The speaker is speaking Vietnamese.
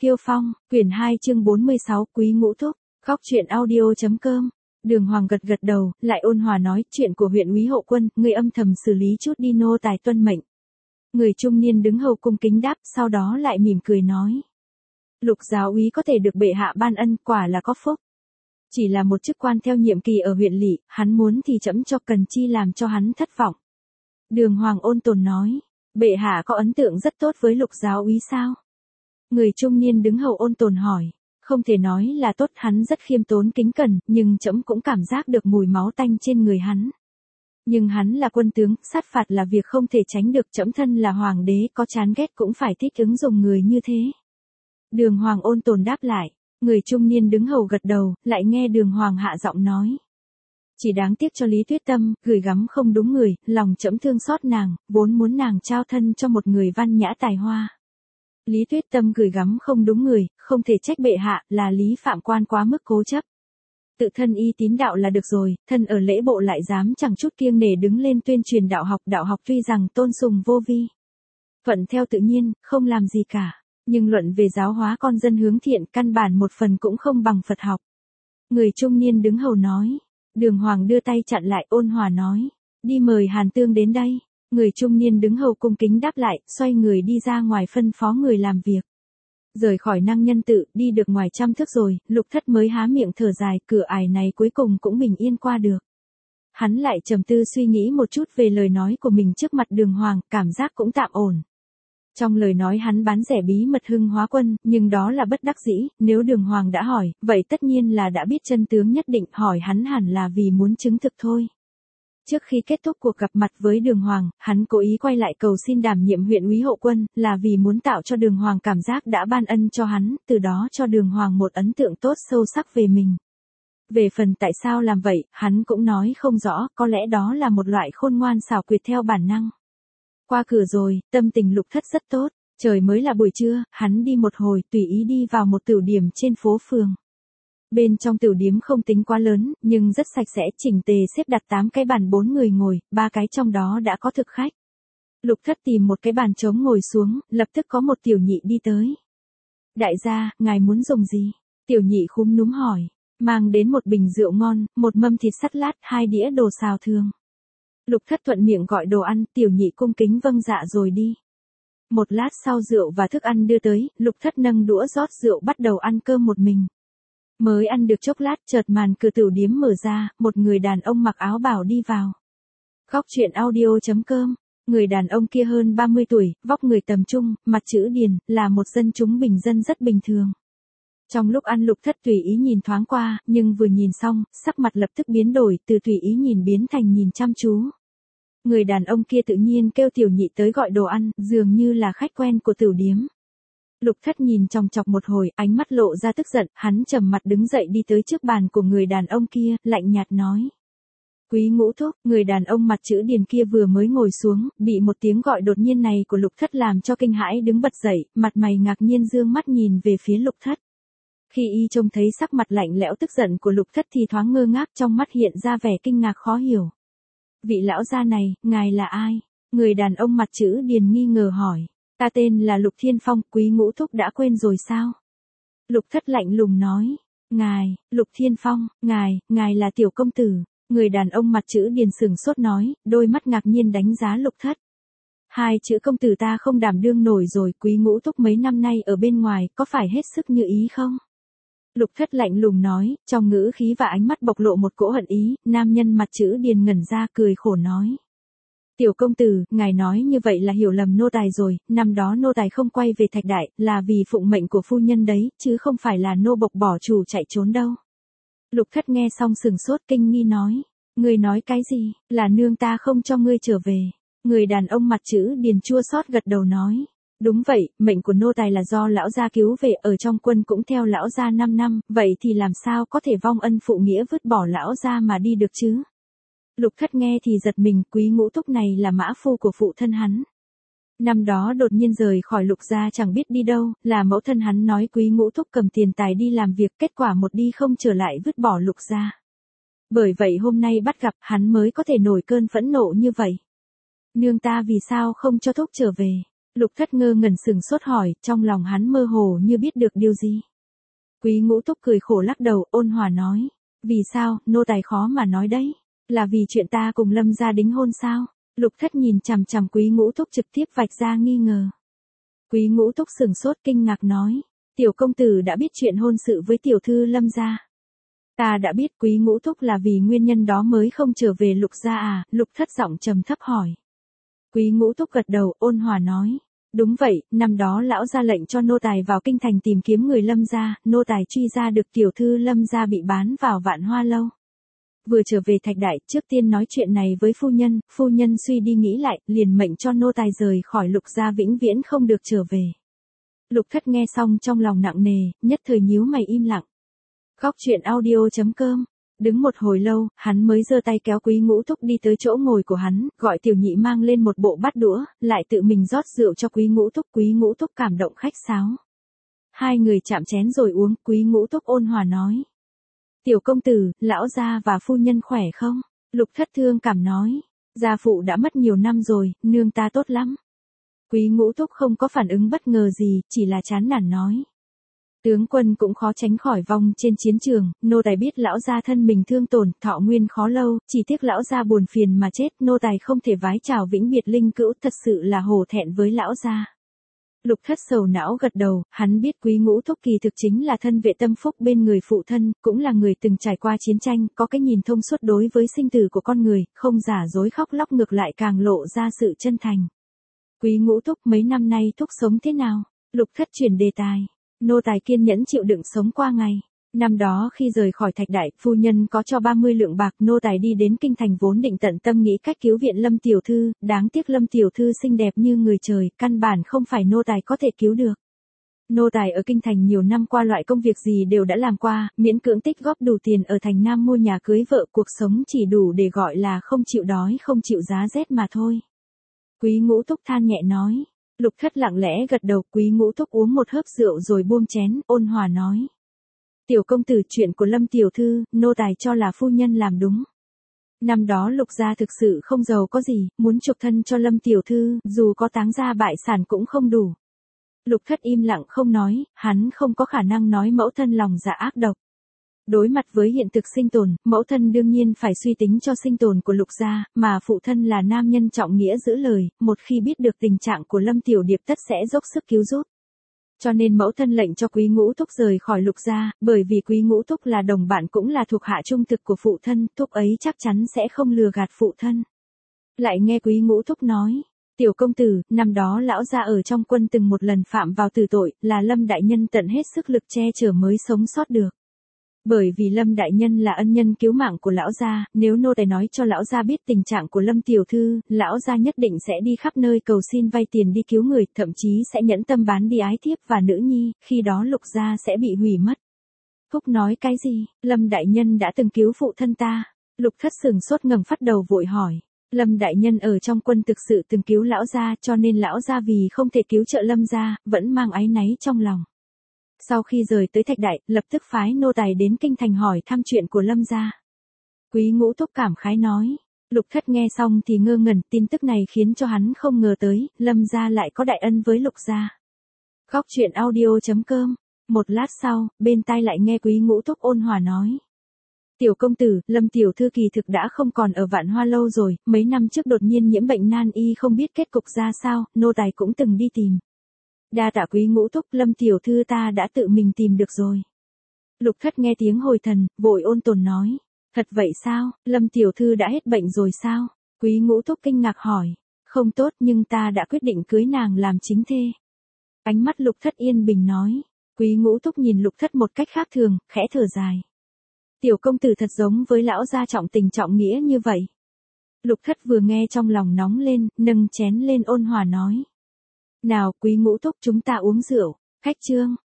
Kiêu Phong, quyển 2 chương 46, Quý Ngũ Thúc, Góc truyện audio.com. Đường Hoàng gật gật đầu, lại ôn hòa nói, chuyện của huyện úy Hộ Quân, người âm thầm xử lý chút đi, nô tài tuân mệnh. Người trung niên đứng hầu cung kính đáp, sau đó lại mỉm cười nói. Lục giáo úy có thể được bệ hạ ban ân, quả là có phúc. Chỉ là một chức quan theo nhiệm kỳ ở huyện lỵ, hắn muốn thì trẫm cho cần chi làm cho hắn thất vọng. Đường Hoàng ôn tồn nói, bệ hạ có ấn tượng rất tốt với lục giáo úy sao? Người trung niên đứng hầu ôn tồn hỏi, không thể nói là tốt, hắn rất khiêm tốn kính cẩn, nhưng trẫm cũng cảm giác được mùi máu tanh trên người hắn. Nhưng hắn là quân tướng, sát phạt là việc không thể tránh được, trẫm thân là hoàng đế, có chán ghét cũng phải thích ứng dùng người như thế. Đường Hoàng ôn tồn đáp lại, người trung niên đứng hầu gật đầu, lại nghe Đường Hoàng hạ giọng nói. Chỉ đáng tiếc cho Lý Tuyết Tâm, gửi gắm không đúng người, lòng trẫm thương xót nàng, vốn muốn nàng trao thân cho một người văn nhã tài hoa. Lý Tuyết Tâm gửi gắm không đúng người, không thể trách bệ hạ, là Lý Phạm Quan quá mức cố chấp. Tự thân y tín đạo là được rồi, thân ở lễ bộ lại dám chẳng chút kiêng nể đứng lên tuyên truyền đạo học tuy rằng tôn sùng vô vi. Thuận theo tự nhiên, không làm gì cả, nhưng luận về giáo hóa con dân hướng thiện, căn bản một phần cũng không bằng Phật học. Người trung niên đứng hầu nói. Đường Hoàng đưa tay chặn lại, ôn hòa nói, đi mời Hàn Tương đến đây. Người trung niên đứng hầu cung kính đáp lại, xoay người đi ra ngoài phân phó người làm việc. Rời khỏi Năng Nhân Tự, đi được ngoài 100 thước rồi, Lục Thất mới há miệng thở dài, cửa ải này cuối cùng cũng bình yên qua được. Hắn lại trầm tư suy nghĩ một chút về lời nói của mình trước mặt Đường Hoàng, cảm giác cũng tạm ổn. Trong lời nói hắn bán rẻ bí mật Hưng Hóa Quân, nhưng đó là bất đắc dĩ, nếu Đường Hoàng đã hỏi, vậy tất nhiên là đã biết chân tướng, nhất định hỏi hắn hẳn là vì muốn chứng thực thôi. Trước khi kết thúc cuộc gặp mặt với Đường Hoàng, hắn cố ý quay lại cầu xin đảm nhiệm huyện úy Hộ Quân, là vì muốn tạo cho Đường Hoàng cảm giác đã ban ân cho hắn, từ đó cho Đường Hoàng một ấn tượng tốt sâu sắc về mình. Về phần tại sao làm vậy, hắn cũng nói không rõ, có lẽ đó là một loại khôn ngoan xảo quyệt theo bản năng. Qua cửa rồi, tâm tình Lục Thất rất tốt, trời mới là buổi trưa, hắn đi một hồi, tùy ý đi vào một tửu điếm trên phố phường. Bên trong tửu điếm không tính quá lớn, nhưng rất sạch sẽ, chỉnh tề xếp đặt 8 cái bàn 4 người ngồi, 3 cái trong đó đã có thực khách. Lục Thất tìm một cái bàn trống ngồi xuống, lập tức có một tiểu nhị đi tới. Đại gia, ngài muốn dùng gì? Tiểu nhị khúm núm hỏi, mang đến một bình rượu ngon, một mâm thịt sắt lát, 2 đĩa đồ xào thường. Lục Thất thuận miệng gọi đồ ăn, tiểu nhị cung kính vâng dạ rồi đi. Một lát sau rượu và thức ăn đưa tới, Lục Thất nâng đũa rót rượu bắt đầu ăn cơm một mình. Mới ăn được chốc lát, chợt màn cửa tửu điếm mở ra, một người đàn ông mặc áo bào đi vào. Góc truyện audio.com. Người đàn ông kia hơn 30 tuổi, vóc người tầm trung, mặt chữ điền, là một dân chúng bình dân rất bình thường. Trong lúc ăn Lục Thất tùy ý nhìn thoáng qua, nhưng vừa nhìn xong, sắc mặt lập tức biến đổi, từ tùy ý nhìn biến thành nhìn chăm chú. Người đàn ông kia tự nhiên kêu tiểu nhị tới gọi đồ ăn, dường như là khách quen của tửu điếm. Lục Thất nhìn chòng chọc một hồi, ánh mắt lộ ra tức giận, hắn trầm mặt đứng dậy đi tới trước bàn của người đàn ông kia, lạnh nhạt nói. Quý Ngũ Thúc, người đàn ông mặt chữ điền kia vừa mới ngồi xuống, bị một tiếng gọi đột nhiên này của Lục Thất làm cho kinh hãi đứng bật dậy, mặt mày ngạc nhiên dương mắt nhìn về phía Lục Thất. Khi y trông thấy sắc mặt lạnh lẽo tức giận của Lục Thất thì thoáng ngơ ngác, trong mắt hiện ra vẻ kinh ngạc khó hiểu. Vị lão gia này, ngài là ai? Người đàn ông mặt chữ điền nghi ngờ hỏi. Ta tên là Lục Thiên Phong, Quý Ngũ Thúc đã quên rồi sao? Lục Thất lạnh lùng nói. Ngài, Lục Thiên Phong, ngài là tiểu công tử. Người đàn ông mặt chữ điền sừng sốt nói, đôi mắt ngạc nhiên đánh giá Lục Thất. 2 chữ công tử ta không đảm đương nổi rồi, Quý Ngũ Thúc mấy năm nay ở bên ngoài, có phải hết sức như ý không? Lục Thất lạnh lùng nói, trong ngữ khí và ánh mắt bộc lộ một cỗ hận ý, nam nhân mặt chữ điền ngẩn ra cười khổ nói. Tiểu công tử, ngài nói như vậy là hiểu lầm nô tài rồi, năm đó nô tài không quay về Thạch Đại, là vì phụng mệnh của phu nhân đấy, chứ không phải là nô bộc bỏ chủ chạy trốn đâu. Lục Thất nghe xong sừng sốt kinh nghi nói, ngươi nói cái gì, là nương ta không cho ngươi trở về. Người đàn ông mặt chữ điền chua xót gật đầu nói. Đúng vậy, mệnh của nô tài là do lão gia cứu về, ở trong quân cũng theo lão gia 5 năm, vậy thì làm sao có thể vong ân phụ nghĩa vứt bỏ lão gia mà đi được chứ? Lục Thất nghe thì giật mình, Quý Ngũ Thúc này là mã phu của phụ thân hắn. Năm đó đột nhiên rời khỏi Lục gia chẳng biết đi đâu, là mẫu thân hắn nói Quý Ngũ Thúc cầm tiền tài đi làm việc, kết quả một đi không trở lại vứt bỏ Lục gia. Bởi vậy hôm nay bắt gặp, hắn mới có thể nổi cơn phẫn nộ như vậy. Nương ta vì sao không cho Thúc trở về? Lục Thất ngơ ngẩn sững sốt hỏi, trong lòng hắn mơ hồ như biết được điều gì. Quý Ngũ Túc cười khổ lắc đầu, ôn hòa nói. Vì sao, nô tài khó mà nói đấy. Là vì chuyện ta cùng Lâm gia đính hôn sao? Lục Thất nhìn chằm chằm Quý Ngũ Túc trực tiếp vạch ra nghi ngờ. Quý Ngũ Túc sững sốt kinh ngạc nói. Tiểu công tử đã biết chuyện hôn sự với tiểu thư Lâm gia. Ta đã biết. Quý Ngũ Túc là vì nguyên nhân đó mới không trở về Lục gia à? Lục Thất giọng trầm thấp hỏi. Quý Ngũ Túc gật đầu, ôn hòa nói. Đúng vậy, năm đó lão ra lệnh cho nô tài vào kinh thành tìm kiếm người Lâm gia, nô tài truy ra được tiểu thư Lâm gia bị bán vào Vạn Hoa lâu. Vừa trở về Thạch Đại, trước tiên nói chuyện này với phu nhân suy đi nghĩ lại, liền mệnh cho nô tài rời khỏi Lục gia vĩnh viễn không được trở về. Lục Thất nghe xong trong lòng nặng nề, nhất thời nhíu mày im lặng. Khóc chuyện audio.com. Đứng một hồi lâu, hắn mới giơ tay kéo Quý Ngũ Túc đi tới chỗ ngồi của hắn, gọi tiểu nhị mang lên một bộ bát đũa, lại tự mình rót rượu cho Quý Ngũ Túc. Quý Ngũ Túc cảm động khách sáo. Hai người chạm chén rồi uống, Quý Ngũ Túc ôn hòa nói. Tiểu công tử, lão gia và phu nhân khỏe không? Lục Thất thương cảm nói. Gia phụ đã mất nhiều năm rồi, nương ta tốt lắm. Quý Ngũ Túc không có phản ứng bất ngờ gì, chỉ là chán nản nói. Tướng quân cũng khó tránh khỏi vong trên chiến trường, nô tài biết lão gia thân mình thương tổn, thọ nguyên khó lâu, chỉ tiếc lão gia buồn phiền mà chết, nô tài không thể vái chào vĩnh biệt linh cữu, thật sự là hổ thẹn với lão gia. Lục Thất sầu não gật đầu, hắn biết Quý Ngũ Thúc kỳ thực chính là thân vệ tâm phúc bên người phụ thân, cũng là người từng trải qua chiến tranh, có cái nhìn thông suốt đối với sinh tử của con người, không giả dối khóc lóc, ngược lại càng lộ ra sự chân thành. Quý Ngũ Thúc, mấy năm nay Thúc sống thế nào? Lục Thất chuyển đề tài. Nô tài kiên nhẫn chịu đựng sống qua ngày. Năm đó khi rời khỏi Thạch Đại, phu nhân có cho 30 lượng bạc, nô tài đi đến kinh thành vốn định tận tâm nghĩ cách cứu viện Lâm tiểu thư, đáng tiếc Lâm tiểu thư xinh đẹp như người trời, căn bản không phải nô tài có thể cứu được. Nô tài ở kinh thành nhiều năm qua loại công việc gì đều đã làm qua, miễn cưỡng tích góp đủ tiền ở thành Nam mua nhà cưới vợ, cuộc sống chỉ đủ để gọi là không chịu đói không chịu giá rét mà thôi. Quý Ngũ Thúc than nhẹ nói. Lục Thất lặng lẽ gật đầu. Quý Ngũ Thúc uống một hớp rượu rồi buông chén, ôn hòa nói. Tiểu công tử, chuyện của Lâm tiểu thư, nô tài cho là phu nhân làm đúng. Năm đó Lục gia thực sự không giàu có gì, muốn chuộc thân cho Lâm tiểu thư, dù có táng gia bại sản cũng không đủ. Lục Thất im lặng không nói, hắn không có khả năng nói mẫu thân lòng dạ ác độc. Đối mặt với hiện thực sinh tồn, mẫu thân đương nhiên phải suy tính cho sinh tồn của Lục gia, mà phụ thân là nam nhân trọng nghĩa giữ lời, một khi biết được tình trạng của Lâm tiểu điệp tất sẽ dốc sức cứu giúp. Cho nên mẫu thân lệnh cho Quý Ngũ Thúc rời khỏi Lục gia, bởi vì Quý Ngũ Thúc là đồng bạn cũng là thuộc hạ trung thực của phụ thân, thúc ấy chắc chắn sẽ không lừa gạt phụ thân. Lại nghe Quý Ngũ Thúc nói, tiểu công tử, năm đó lão gia ở trong quân từng một lần phạm vào tử tội, là Lâm đại nhân tận hết sức lực che chở mới sống sót được. Bởi vì Lâm đại nhân là ân nhân cứu mạng của lão gia, nếu nô tài nói cho lão gia biết tình trạng của Lâm tiểu thư, lão gia nhất định sẽ đi khắp nơi cầu xin vay tiền đi cứu người, thậm chí sẽ nhẫn tâm bán đi ái thiếp và nữ nhi, khi đó Lục gia sẽ bị hủy mất. Phúc nói cái gì? Lâm đại nhân đã từng cứu phụ thân ta. Lục Thất sững sốt ngẩng phát đầu vội hỏi. Lâm đại nhân ở trong quân thực sự từng cứu lão gia, cho nên lão gia vì không thể cứu trợ Lâm gia, vẫn mang áy náy trong lòng. Sau khi rời tới Thạch Đại, lập tức phái nô tài đến kinh thành hỏi thăm chuyện của Lâm gia. Quý Ngũ Thúc cảm khái nói. Lục Thất nghe xong thì ngơ ngẩn, tin tức này khiến cho hắn không ngờ tới, Lâm gia lại có đại ân với Lục gia. Khóc chuyện audio.com. Một lát sau, bên tai lại nghe Quý Ngũ Thúc ôn hòa nói. Tiểu công tử, Lâm tiểu thư kỳ thực đã không còn ở Vạn Hoa lâu rồi, mấy năm trước đột nhiên nhiễm bệnh nan y không biết kết cục ra sao, nô tài cũng từng đi tìm. Đa tạ Quý Ngũ Thúc, Lâm tiểu thư ta đã tự mình tìm được rồi. Lục Thất nghe tiếng hồi thần, vội ôn tồn nói. Thật vậy sao, Lâm tiểu thư đã hết bệnh rồi sao? Quý Ngũ Thúc kinh ngạc hỏi. Không tốt, nhưng ta đã quyết định cưới nàng làm chính thê. Ánh mắt Lục Thất yên bình nói. Quý Ngũ Thúc nhìn Lục Thất một cách khác thường, khẽ thở dài. Tiểu công tử thật giống với lão gia trọng tình trọng nghĩa như vậy. Lục Thất vừa nghe trong lòng nóng lên, nâng chén lên ôn hòa nói. Nào Quý Ngũ Thúc, chúng ta uống rượu. Khách trương.